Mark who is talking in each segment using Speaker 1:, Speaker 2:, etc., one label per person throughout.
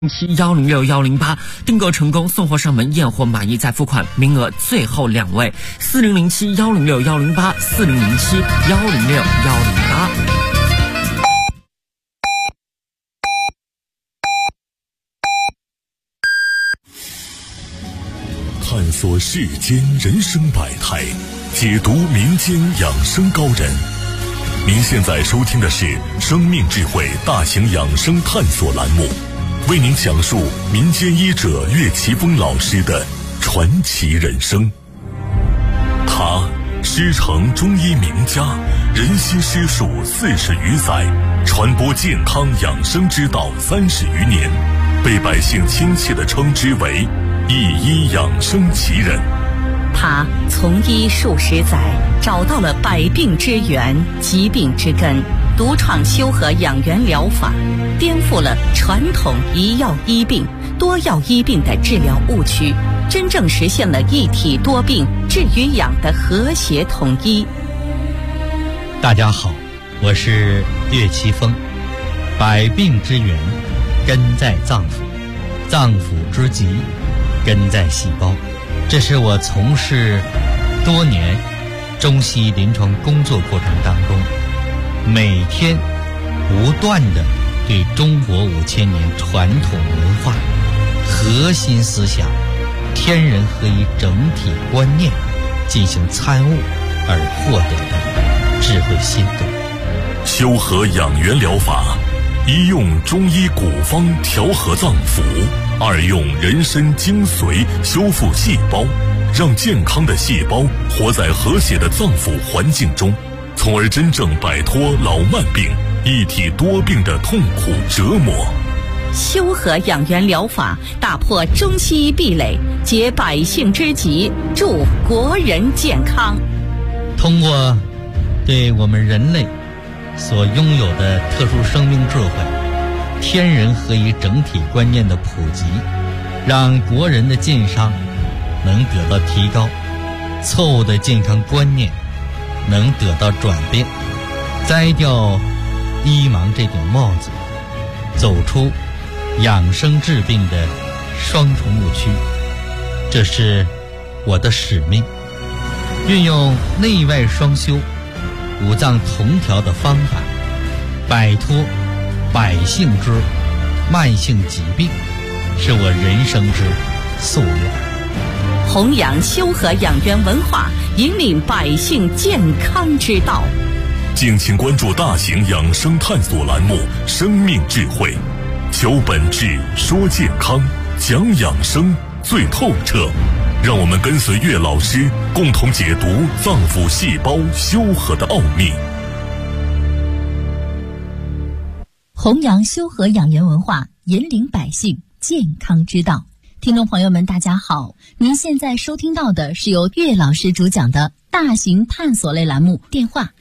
Speaker 1: 106-108订购成功，送货上门，验货满意再付款，名额最后2位，4007-106-108，4007-106-108。
Speaker 2: 探索世间人生百态，解读民间养生高人。您现在收听的是生命智慧大型养生探索栏目，为您讲述民间医者岳奇峰老师的传奇人生。他师承中医名家，人心师术40余载，传播健康养生之道30余年，被百姓亲切地称之为一医养生奇人。
Speaker 3: 他从医数十载，找到了百病之源、疾病之根，独创修和养元疗法，颠覆了传统一药医病、多药医病的治疗误区，真正实现了一体多病、治与养的和谐统一。
Speaker 4: 大家好，我是岳奇峰。百病之源根在脏腑，脏腑之疾根在细胞。这是我从事多年中西医临床工作过程当中，每天不断地对中国5000年传统文化核心思想天人合一整体观念进行参悟而获得的智慧心得。
Speaker 2: 修和养元疗法，一用中医古方调和脏腑，二用人参精髓修复细胞，让健康的细胞活在和谐的脏腑环境中，从而真正摆脱老慢病、一体多病的痛苦折磨。
Speaker 3: 修和养元疗法打破中西医壁垒，解百姓之急，助国人健康。
Speaker 4: 通过对我们人类所拥有的特殊生命智慧、天人合一整体观念的普及，让国人的健康能得到提高，错误的健康观念能得到转变，摘掉医盲这顶帽子，走出养生治病的双重误区。这是我的使命，运用内外双修、五脏同调的方法，摆脱百姓之慢性疾病，是我人生之夙愿。
Speaker 3: 弘扬修和养元文化，引领百姓健康之道。
Speaker 2: 敬请关注大型养生探索栏目《生命智慧》，求本质，说健康，讲养生最透彻。让我们跟随岳老师，共同解读脏腑细胞修和的奥秘。
Speaker 5: 弘扬修和养元文化，引领百姓健康之道。听众朋友们大家好，您现在收听到的是由岳老师主讲的大型探索类栏目，电话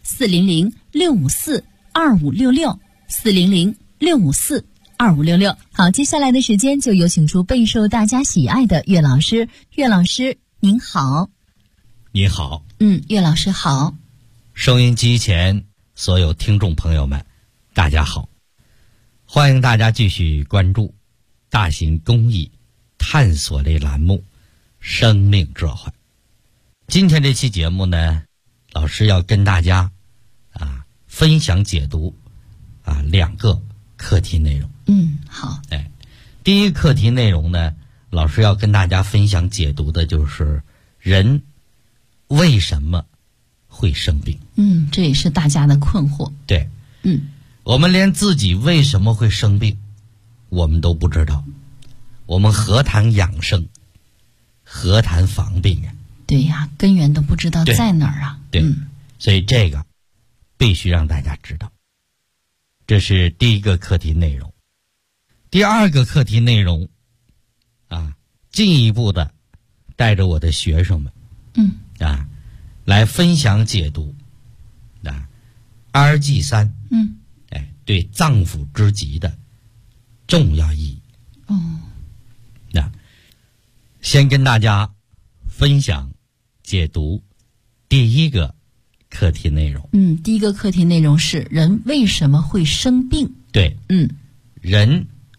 Speaker 5: 400-654-2566，400-654-2566。好，接下来的时间就有请出备受大家喜爱的岳老师。岳老师您好。
Speaker 4: 你好。
Speaker 5: 岳老师好。
Speaker 4: 收音机前所有听众朋友们大家好，欢迎大家继续关注大型公益探索类栏目《生命智慧》。今天这期节目呢，老师要跟大家分享解读2个课题内容。
Speaker 5: 好。
Speaker 4: 第一课题内容呢，老师要跟大家分享解读的就是人为什么会生病。
Speaker 5: 这也是大家的困惑。
Speaker 4: 对。我们连自己为什么会生病我们都不知道，我们何谈养生，何谈防病啊？
Speaker 5: 对呀，根源都不知道在哪儿啊。
Speaker 4: 对。所以这个必须让大家知道。这是第一个课题内容。第二个课题内容进一步的带着我的学生们来分享解读RG3对脏腑之疾的重要意义。先跟大家分享解读第一个课题内容。
Speaker 5: 第一个课题内容是人为什么会生病？
Speaker 4: 对，人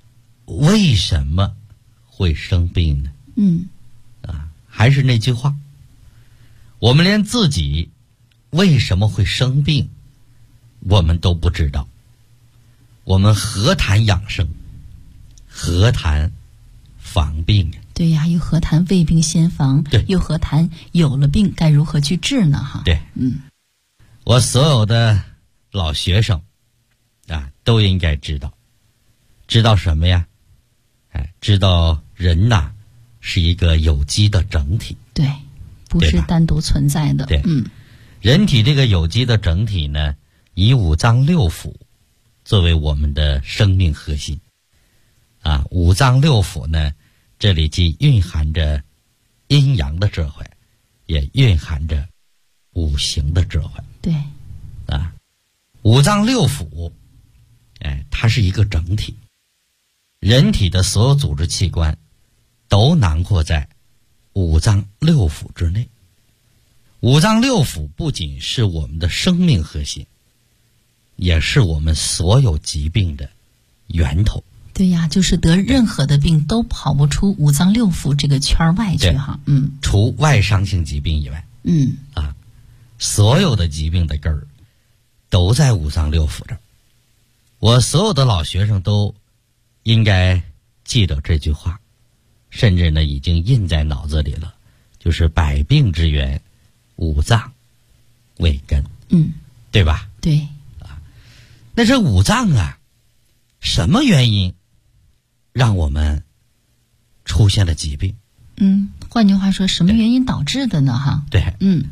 Speaker 4: 为什么会生病呢？还是那句话，我们连自己为什么会生病我们都不知道，我们何谈养生，何谈防病啊？
Speaker 5: 对呀，又何谈未病先防？
Speaker 4: 对，
Speaker 5: 又何谈有了病该如何去治呢？哈，
Speaker 4: 对，我所有的老学生都应该知道什么呀？知道人呐是一个有机的整体，
Speaker 5: 对，不是单独存在的。
Speaker 4: 对，人体这个有机的整体呢，以五脏六腑作为我们的生命核心。五脏六腑呢，这里既蕴含着阴阳的智慧，也蕴含着五行的智慧。
Speaker 5: 对，
Speaker 4: 五脏六腑，它是一个整体。人体的所有组织器官都囊括在五脏六腑之内。五脏六腑不仅是我们的生命核心，也是我们所有疾病的源头。
Speaker 5: 对呀，就是得任何的病都跑不出五脏六腑这个圈外去哈。
Speaker 4: 除外伤性疾病以外，所有的疾病的根儿都在五脏六腑这儿。我所有的老学生都应该记得这句话，甚至呢已经印在脑子里了，就是百病之源，五脏为根。对吧？
Speaker 5: 对。
Speaker 4: 那这五脏什么原因让我们出现了疾病？
Speaker 5: 换句话说，什么原因导致的呢？哈，
Speaker 4: 对，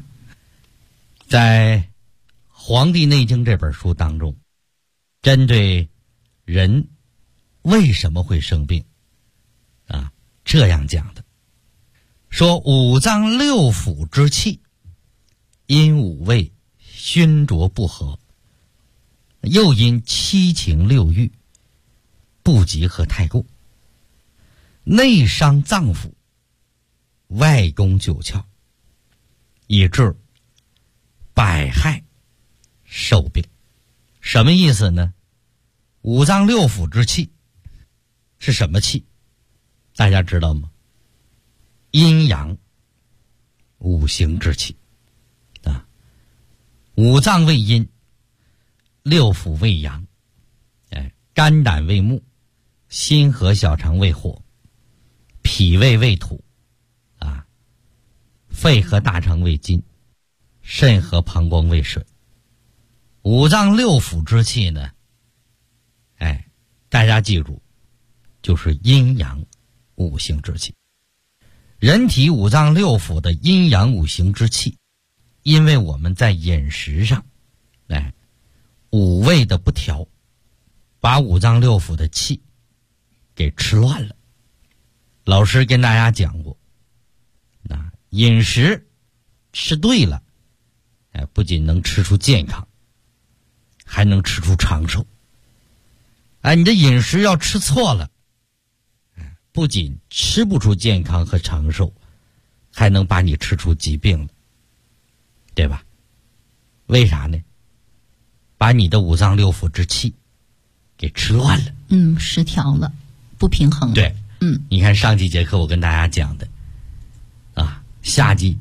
Speaker 4: 在《黄帝内经》这本书当中，针对人为什么会生病这样讲的，说五脏六腑之气因五味熏浊不和，又因七情六欲不及和太过，内伤脏腑，外攻九窍，以致百害受病。什么意思呢？五脏六腑之气是什么气？大家知道吗？阴阳五行之气五脏为阴，六腑为阳，肝胆为木，心和小肠为火，脾胃为土肺和大肠为金，肾和膀胱为水。五脏六腑之气呢，大家记住，就是阴阳五行之气。人体五脏六腑的阴阳五行之气，因为我们在饮食上五味的不调，把五脏六腑的气给吃乱了。老师跟大家讲过，饮食吃对了，不仅能吃出健康，还能吃出长寿。你的饮食要吃错了，不仅吃不出健康和长寿，还能把你吃出疾病了，对吧？为啥呢？把你的五脏六腑之气给吃乱了，
Speaker 5: 失调了，不平衡了。
Speaker 4: 对，你看上几节课我跟大家讲的夏季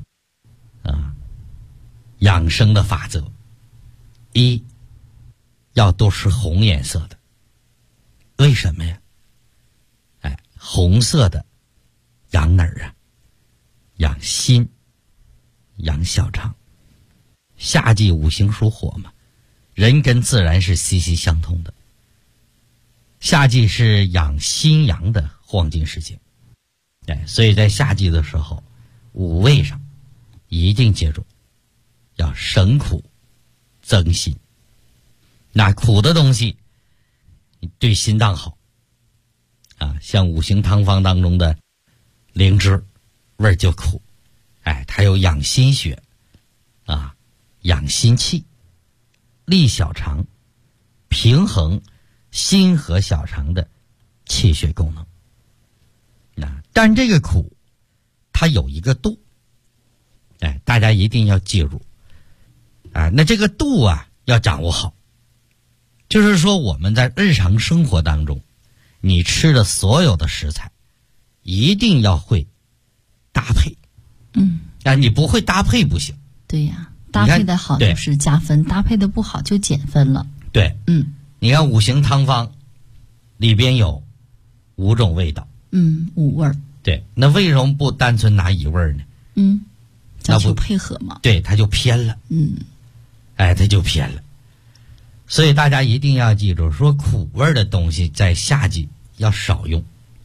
Speaker 4: 养生的法则，一要多吃红颜色的。为什么呀？红色的养哪儿养心，养小肠。夏季五行属火嘛，人跟自然是息息相通的。夏季是养心阳的黄金时间，所以在夏季的时候，五味上一定记住，要省苦增辛。那苦的东西对心脏好像五行汤方当中的灵芝，味儿就苦，它有养心血养心气，利小肠，平衡心和小肠的气血功能。但这个苦它有一个度，大家一定要记住那这个度要掌握好。就是说我们在日常生活当中你吃的所有的食材一定要会搭配。你不会搭配不行。
Speaker 5: 对呀，搭配的好就是加分，搭配的不好就减分了。
Speaker 4: 对，你看五行汤方里边有5种味道
Speaker 5: ，5味儿。
Speaker 4: 对，那为什么不单纯拿1味儿呢？
Speaker 5: 讲究配合嘛。
Speaker 4: 对，它就偏了。它就偏了。所以大家一定要记住，说苦味的东西在夏季要少用。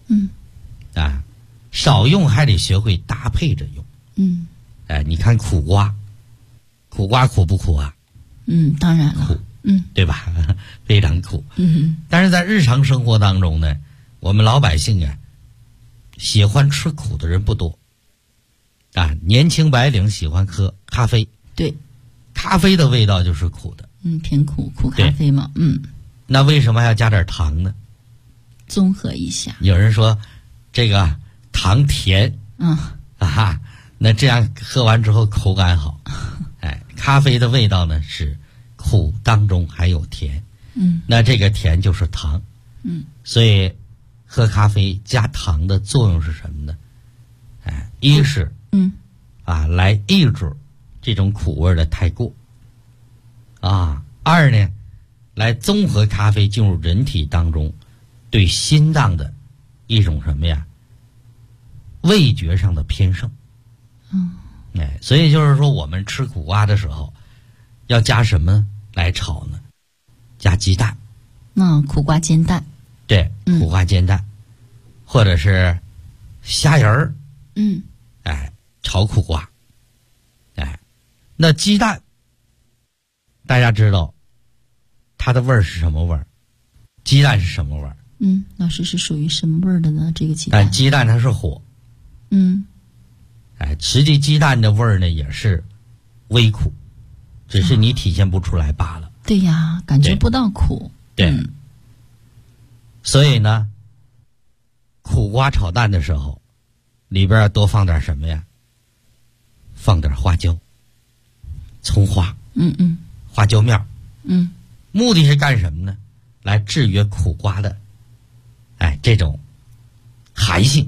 Speaker 4: 少用还得学会搭配着用。你看苦瓜苦不苦啊？
Speaker 5: 当然了。
Speaker 4: 苦，对吧？非常苦。但是在日常生活当中呢，我们老百姓喜欢吃苦的人不多。年轻白领喜欢喝咖啡。对，咖啡的味道就是苦的。
Speaker 5: 偏苦咖啡嘛。
Speaker 4: 那为什么要加点糖呢？
Speaker 5: 综合一下。
Speaker 4: 有人说这个糖甜。那这样喝完之后口感好。咖啡的味道呢是苦当中还有甜。那这个甜就是糖。所以喝咖啡加糖的作用是什么呢？一是来抑制这种苦味的太过。二呢，来综合咖啡进入人体当中对心脏的一种什么呀？味觉上的偏盛。所以就是说我们吃苦瓜的时候要加什么来炒呢？加鸡蛋。
Speaker 5: 苦瓜煎蛋。
Speaker 4: 对，苦瓜煎蛋，或者是虾仁儿。炒苦瓜。那鸡蛋大家知道它的味儿是什么味儿？鸡蛋是什么味儿？
Speaker 5: 老师是属于什么味儿的呢？这个鸡蛋？
Speaker 4: 鸡蛋它是火。实际鸡蛋的味儿呢也是微苦，只是你体现不出来罢了。
Speaker 5: 对呀，感觉不到苦。
Speaker 4: 对。所以呢，苦瓜炒蛋的时候，里边多放点什么呀？放点花椒、葱花。花椒面。目的是干什么呢？来制约苦瓜的这种寒性。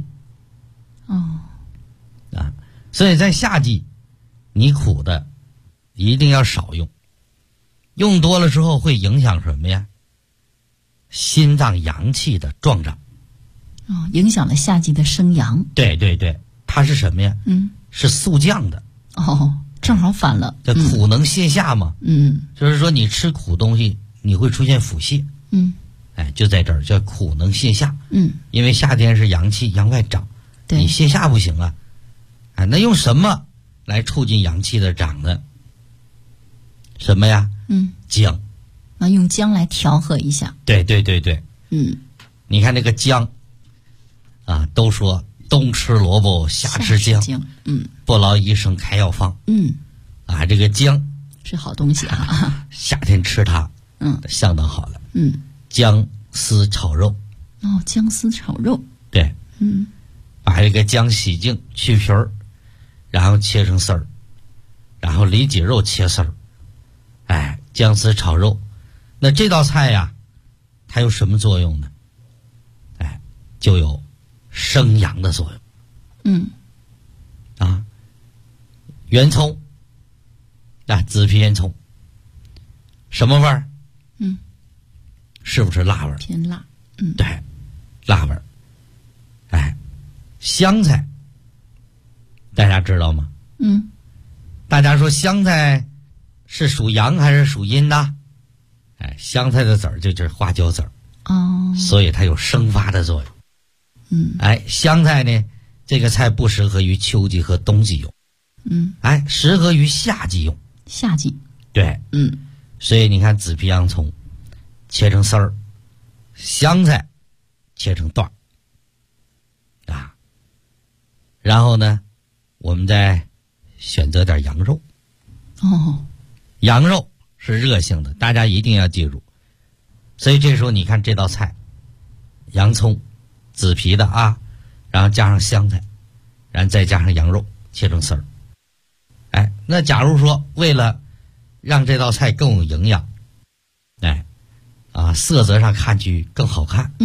Speaker 4: 所以在夏季你苦的一定要少用，用多了之后会影响什么呀？心脏阳气的壮长。
Speaker 5: 影响了夏季的生阳。
Speaker 4: 对，它是什么呀？是速降的。
Speaker 5: 正好反了。
Speaker 4: 这苦能泻下嘛。就是说你吃苦东西你会出现腹泻。就在这儿叫苦能泻下。因为夏天是阳气阳外长，你泻下不行啊。那用什么来促进阳气的长呢？什么呀？姜。
Speaker 5: 用姜来调和一下。
Speaker 4: 对。你看这个姜都说冬吃萝卜夏吃姜。不劳医生开药方。这个姜
Speaker 5: 是好东西啊。
Speaker 4: 夏天吃它相当好了。姜丝炒肉。
Speaker 5: 姜丝炒肉。
Speaker 4: 对。把这个姜洗净去皮儿，然后切成丝儿，然后里脊肉切丝儿。姜丝炒肉。那这道菜呀它有什么作用呢？就有生阳的作用。圆葱紫皮圆葱什么味儿？是不是辣味儿？
Speaker 5: 偏辣。
Speaker 4: 对，辣味儿。香菜大家知道吗？大家说香菜是属阳还是属阴的？香菜的籽儿就是花椒籽儿。所以它有生发的作用。香菜呢，这个菜不适合于秋季和冬季用。适合于夏季用。
Speaker 5: 夏季。
Speaker 4: 对。所以你看紫皮洋葱切成丝儿，香菜切成段儿。然后呢，我们再选择点羊肉。羊肉是热性的，大家一定要记住。所以这时候你看这道菜，洋葱紫皮的然后加上香菜，然后再加上羊肉切成丝儿。那假如说为了让这道菜更有营养，色泽上看去更好看，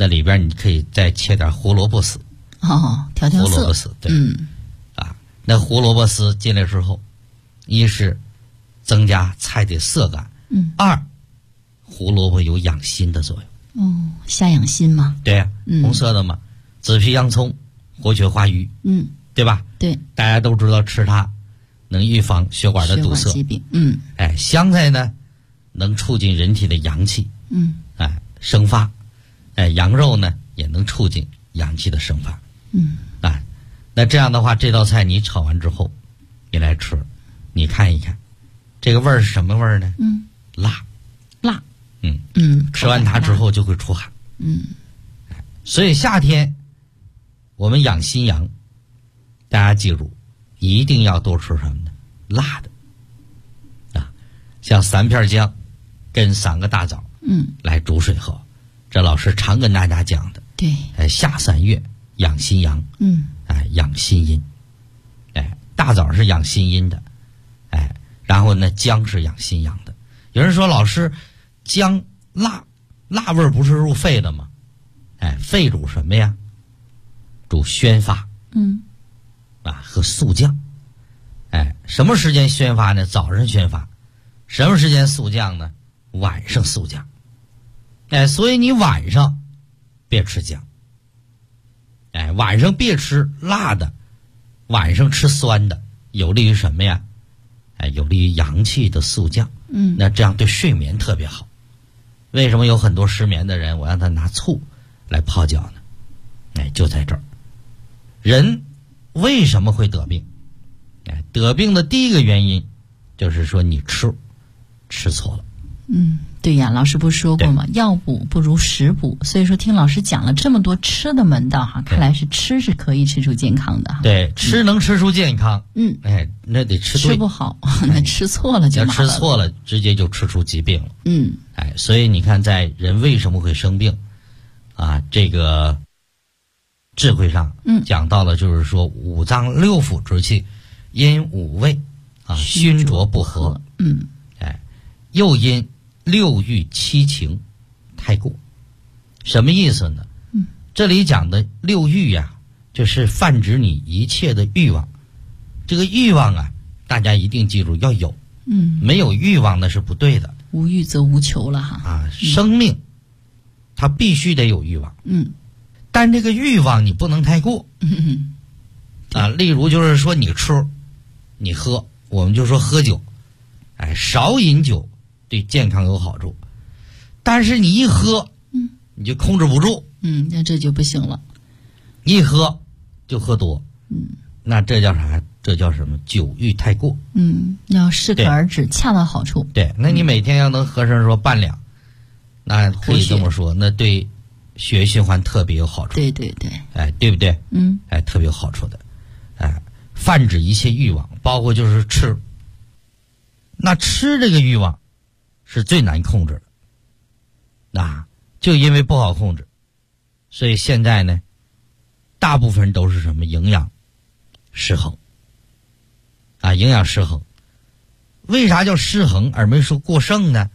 Speaker 4: 那里边你可以再切点胡萝卜丝。
Speaker 5: 调色。
Speaker 4: 胡萝卜丝，对。那胡萝卜丝进来之后，一是增加菜的色感，二胡萝卜有养心的作用。
Speaker 5: 虾养心嘛。
Speaker 4: 对呀，红色的嘛，紫皮洋葱，活血化瘀，对吧？
Speaker 5: 对，
Speaker 4: 大家都知道吃它能预防血管的堵塞，
Speaker 5: 疾病。
Speaker 4: 香菜呢能促进人体的阳气，生发，羊肉呢也能促进阳气的生发，那这样的话，这道菜你炒完之后，你来吃，你看一看，这个味儿是什么味儿呢？辣，吃完它之后就会出汗，所以夏天我们养心阳，大家记住，一定要多吃什么呢？辣的，像3片姜跟3个大枣，来煮水喝，这老师常跟大家讲的。
Speaker 5: 对，
Speaker 4: 夏3月养心阳，养心阴，大枣是养心阴的，然后呢，姜是养心阳的。有人说老师，姜辣味儿不是入肺的吗？肺主什么呀？主宣发，和速降。什么时间宣发呢？早上宣发。什么时间速降呢？晚上速降。所以你晚上别吃姜。晚上别吃辣的，晚上吃酸的，有利于什么呀？有利于阳气的速降。那这样对睡眠特别好。为什么有很多失眠的人，我让他拿醋来泡脚呢？就在这儿。人为什么会得病？得病的第一个原因就是说你吃错了。
Speaker 5: 对呀，老师不是说过吗？药补不如食补。所以说听老师讲了这么多吃的门道看来是吃是可以吃出健康的。
Speaker 4: 对，吃能吃出健康。那得吃对。
Speaker 5: 吃不好，那吃错了就麻烦了。
Speaker 4: 吃错了，直接就吃出疾病了。所以你看，在人为什么会生病这个智慧上讲到了，就是说五脏六腑之气因五味熏浊不和，又因六欲七情太过。什么意思呢？这里讲的六欲就是泛指你一切的欲望。这个欲望大家一定记住要有，没有欲望那是不对的。
Speaker 5: 无欲则无求了
Speaker 4: 生命它必须得有欲望，但这个欲望你不能太过，例如就是说你吃你喝，我们就说喝酒，少饮酒对健康有好处，但是你一喝你就控制不住，
Speaker 5: 那这就不行了，
Speaker 4: 一喝就喝多，那这叫啥？这叫什么？酒欲太过。
Speaker 5: 要适可而止，恰到好处。
Speaker 4: 对，那你每天要能喝上说半两，那可以这么说，那对血液循环特别有好处。
Speaker 5: 对，
Speaker 4: 对不对？特别有好处的。泛指一切欲望，包括就是吃。那吃这个欲望是最难控制的，就因为不好控制，所以现在呢，大部分都是什么？营养失衡。营养失衡。为啥叫失衡而没说过剩呢？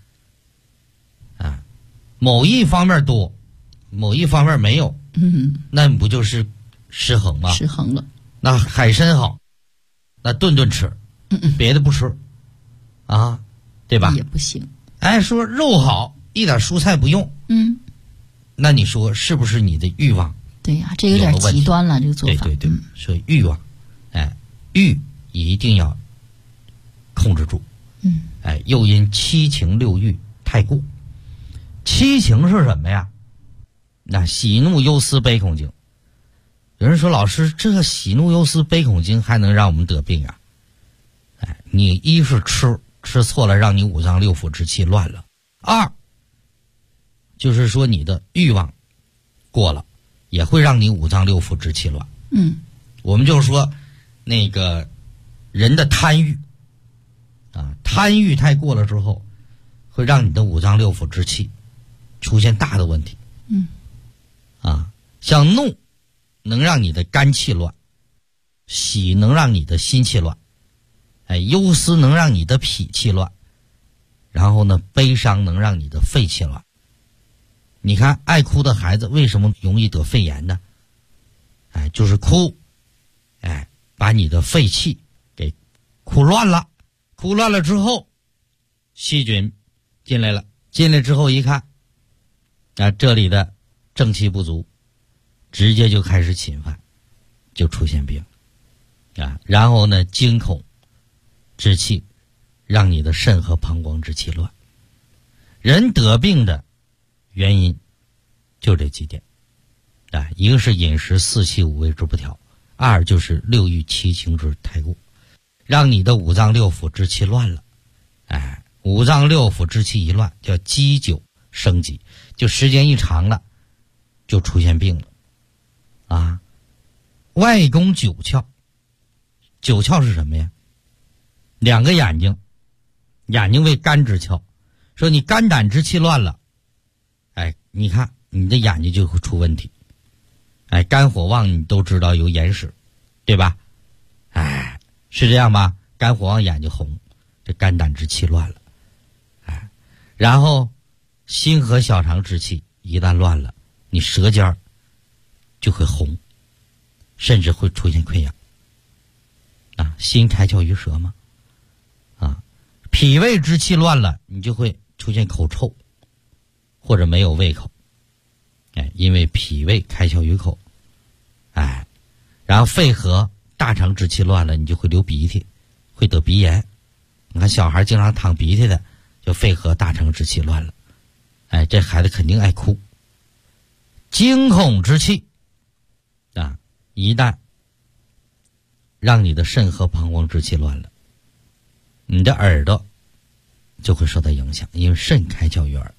Speaker 4: 某一方面多，某一方面没有，那不就是失衡吗？
Speaker 5: 失衡了。
Speaker 4: 那海参好，那顿顿吃，别的不吃，对吧？
Speaker 5: 也不行。
Speaker 4: 说肉好，一点蔬菜不用，那你说是不是你的欲望？
Speaker 5: 对呀，这有点极端了，这个做法。
Speaker 4: 对，所以欲望，欲一定要控制住。又因七情六欲太过。七情是什么呀？那喜怒忧思悲恐惊。有人说老师，这个喜怒忧思悲恐惊还能让我们得病啊？你一是吃错了，让你五脏六腑之气乱了；二就是说你的欲望过了，也会让你五脏六腑之气乱。我们就是说那个人的贪欲贪欲太过了之后，会让你的五脏六腑之气出现大的问题。像怒能让你的肝气乱，喜能让你的心气乱，忧思能让你的脾气乱，然后呢，悲伤能让你的肺气乱。 你看爱哭的孩子为什么容易得肺炎呢？就是哭，把你的肺气给哭乱了，哭乱了之后，细菌进来了，进来之后一看，这里的正气不足，直接就开始侵犯，就出现病然后呢，惊恐之气让你的肾和膀胱之气乱。人得病的原因就这几点一个是饮食四气五味之不调，二就是六欲七情之太过，让你的五脏六腑之气乱了。五脏六腑之气一乱，叫积久生疾，就时间一长了，就出现病了外攻九窍，九窍是什么呀？两个眼睛，眼睛为肝之窍，说你肝胆之气乱了，你看你的眼睛就会出问题。肝火旺你都知道有眼屎，对吧？是这样吧？肝火旺眼睛红，这肝胆之气乱了。然后心和小肠之气一旦乱了，你舌尖就会红，甚至会出现溃疡心开窍于舌嘛脾胃之气乱了，你就会出现口臭或者没有胃口因为脾胃开窍于口然后肺和大肠之气乱了，你就会流鼻涕，会得鼻炎。你看小孩经常淌鼻涕的，就肺和大肠之气乱了这孩子肯定爱哭。惊恐之气一旦让你的肾和膀胱之气乱了，你的耳朵就会受到影响，因为肾开窍于耳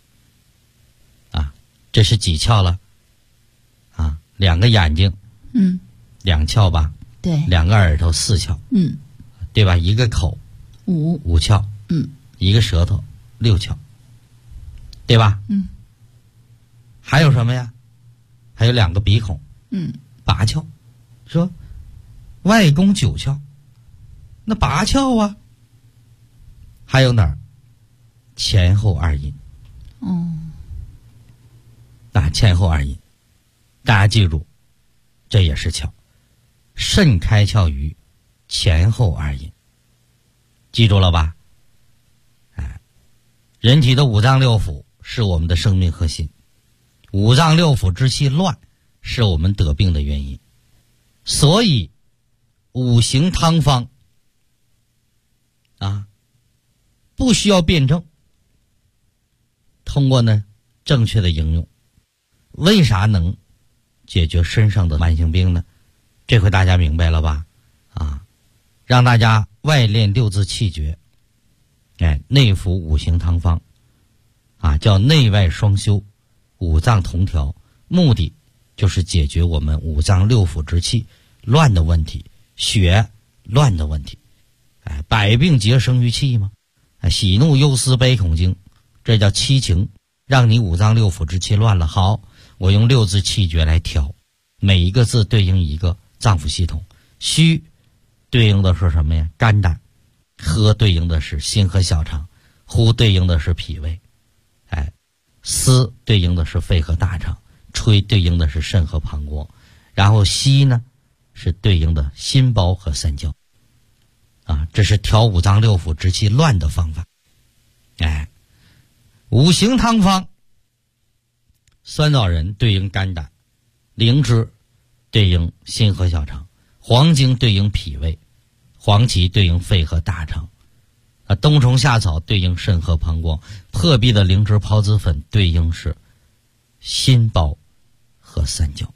Speaker 4: 这是几窍了两个眼睛两窍吧，
Speaker 5: 对，
Speaker 4: 两个耳朵四窍对吧？一个口五窍一个舌头六窍，对吧？还有什么呀？还有两个鼻孔八窍。说外攻九窍，那八窍还有哪儿？前后二阴前后二阴，大家记住，这也是窍。肾开窍于前后二阴，记住了吧？人体的五脏六腑是我们的生命核心，五脏六腑之气乱是我们得病的原因，所以五行汤方不需要辩证，通过正确的应用，为啥能解决身上的慢性病呢？这回大家明白了吧？让大家外练六字气诀，内服五行汤方叫内外双修，五脏同调，目的就是解决我们五脏六腑之气乱的问题，血乱的问题。百病皆生于气嘛，喜怒忧思悲恐惊，这叫七情，让你五脏六腑之气乱了。好，我用六字气诀来调，每一个字对应一个脏腑系统。虚对应的是什么呀？肝胆。喝对应的是心和小肠，呼对应的是脾胃，思对应的是肺和大肠，吹对应的是肾和膀胱，然后吸呢是对应的心包和三焦这是调五脏六腑之气乱的方法。五行汤方，酸枣仁对应肝胆，灵芝对应心和小肠，黄精对应脾胃，黄芪对应肺和大肠，冬虫夏草对应肾和膀胱，破壁的灵芝孢子粉对应是心包和三焦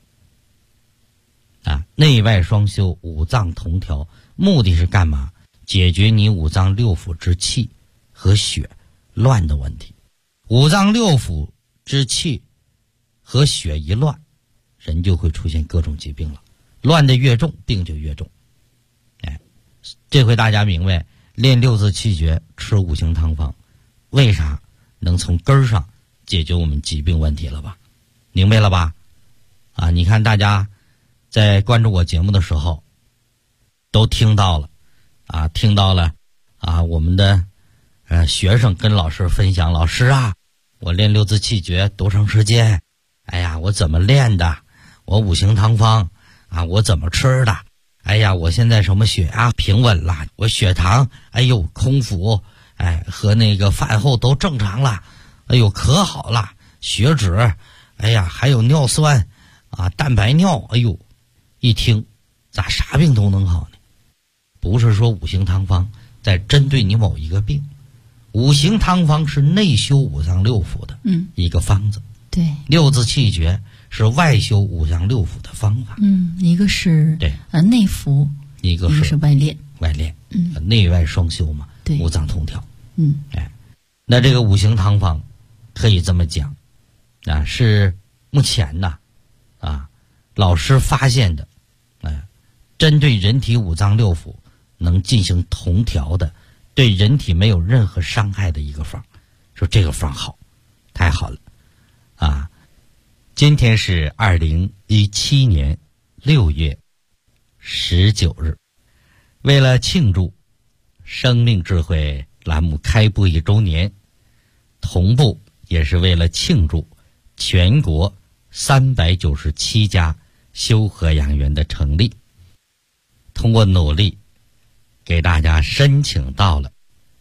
Speaker 4: 内外双修，五脏同调，目的是干嘛？解决你五脏六腑之气和血乱的问题。五脏六腑之气和血一乱，人就会出现各种疾病了，乱的越重，病就越重。这回大家明白练六字气诀，吃五行汤方，为啥能从根儿上解决我们疾病问题了吧？明白了吧？你看大家在关注我节目的时候都听到了听到了我们的学生跟老师分享，老师我练六字气诀多长时间？ 哎呀，我怎么练的？我五行汤方啊，我怎么吃的？哎呀，我现在什么血压平稳了，我血糖，哎呦，空腹，哎，和那个饭后都正常了，哎呦，可好了，血脂，哎呀，还有尿酸啊，蛋白尿，哎呦，一听咋啥病都能好呢？不是说五行汤方在针对你某一个病，五行汤方是内修五脏六腑的一个方子，
Speaker 5: 对，
Speaker 4: 六字气诀是外修五脏六腑的方法。
Speaker 5: 一个是
Speaker 4: 对
Speaker 5: 内服，
Speaker 4: 一个是
Speaker 5: 外练，
Speaker 4: 内外双修嘛，
Speaker 5: 对，
Speaker 4: 五脏同调。那这个五行汤方可以这么讲啊，是目前呢老师发现的，针对人体五脏六腑能进行同调的，对人体没有任何伤害的一个方。说这个方好，太好了啊！今天是2017年6月19日，为了庆祝生命智慧栏目开播1周年，同步也是为了庆祝全国397家修和养元的成立，通过努力给大家申请到了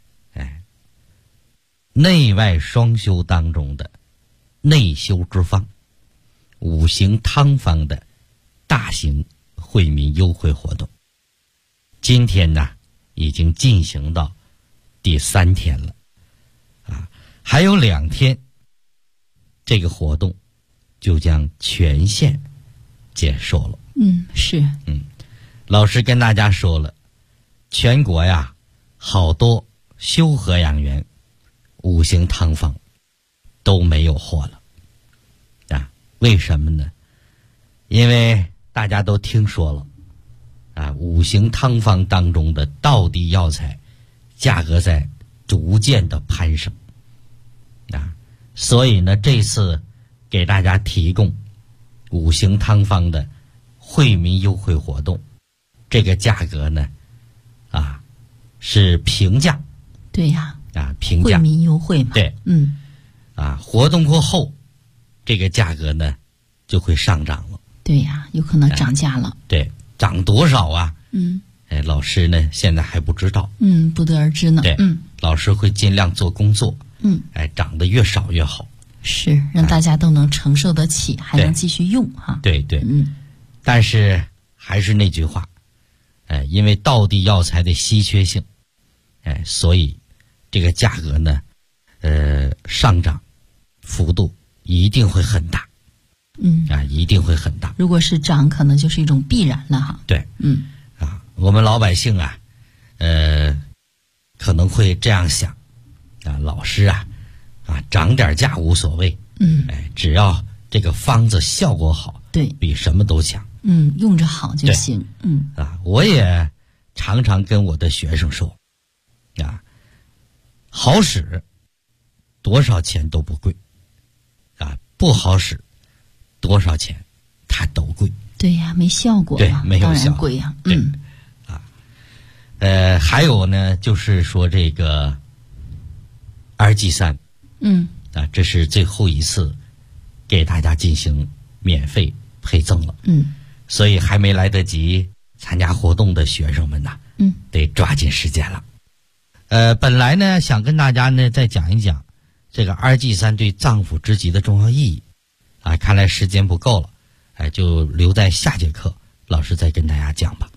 Speaker 4: 内外双修当中的内修之方五行汤方的大型惠民优惠活动。今天呢已经进行到第3天了还有2天这个活动就将全线结束了。
Speaker 5: 是
Speaker 4: 老师跟大家说了，全国呀好多修和养元五行汤方都没有货了为什么呢？因为大家都听说了五行汤方当中的道地药材价格在逐渐的攀升所以呢这次给大家提供五行汤方的惠民优惠活动，这个价格呢是平价。
Speaker 5: 对呀
Speaker 4: 平价
Speaker 5: 惠民优惠嘛。
Speaker 4: 对活动过后这个价格呢就会上涨了。
Speaker 5: 对呀，有可能涨价了。
Speaker 4: 对，涨多少啊？老师呢现在还不知道。
Speaker 5: 不得而知呢。
Speaker 4: 对，老师会尽量做工作。涨得越少越好。
Speaker 5: 是，让大家都能承受得起，还能继续用哈。
Speaker 4: 对对。但是还是那句话，因为道地药材的稀缺性，所以这个价格呢，上涨幅度一定会很大。一定会很大。
Speaker 5: 如果是涨，可能就是一种必然了哈。
Speaker 4: 对，我们老百姓可能会这样想老师涨点价无所谓。只要这个方子效果好，
Speaker 5: 对，
Speaker 4: 比什么都强。
Speaker 5: 用着好就行。
Speaker 4: 我也常常跟我的学生说好使多少钱都不贵不好使多少钱它都贵。
Speaker 5: 对呀，没效果
Speaker 4: 对，没有效果，
Speaker 5: 当然贵呀。
Speaker 4: 还有呢就是说这个2G3这是最后一次给大家进行免费配赠了。所以还没来得及参加活动的学生们得抓紧时间了。本来呢想跟大家呢再讲一讲这个2G3对脏腑之疾的重要意义看来时间不够了，就留在下节课老师再跟大家讲吧。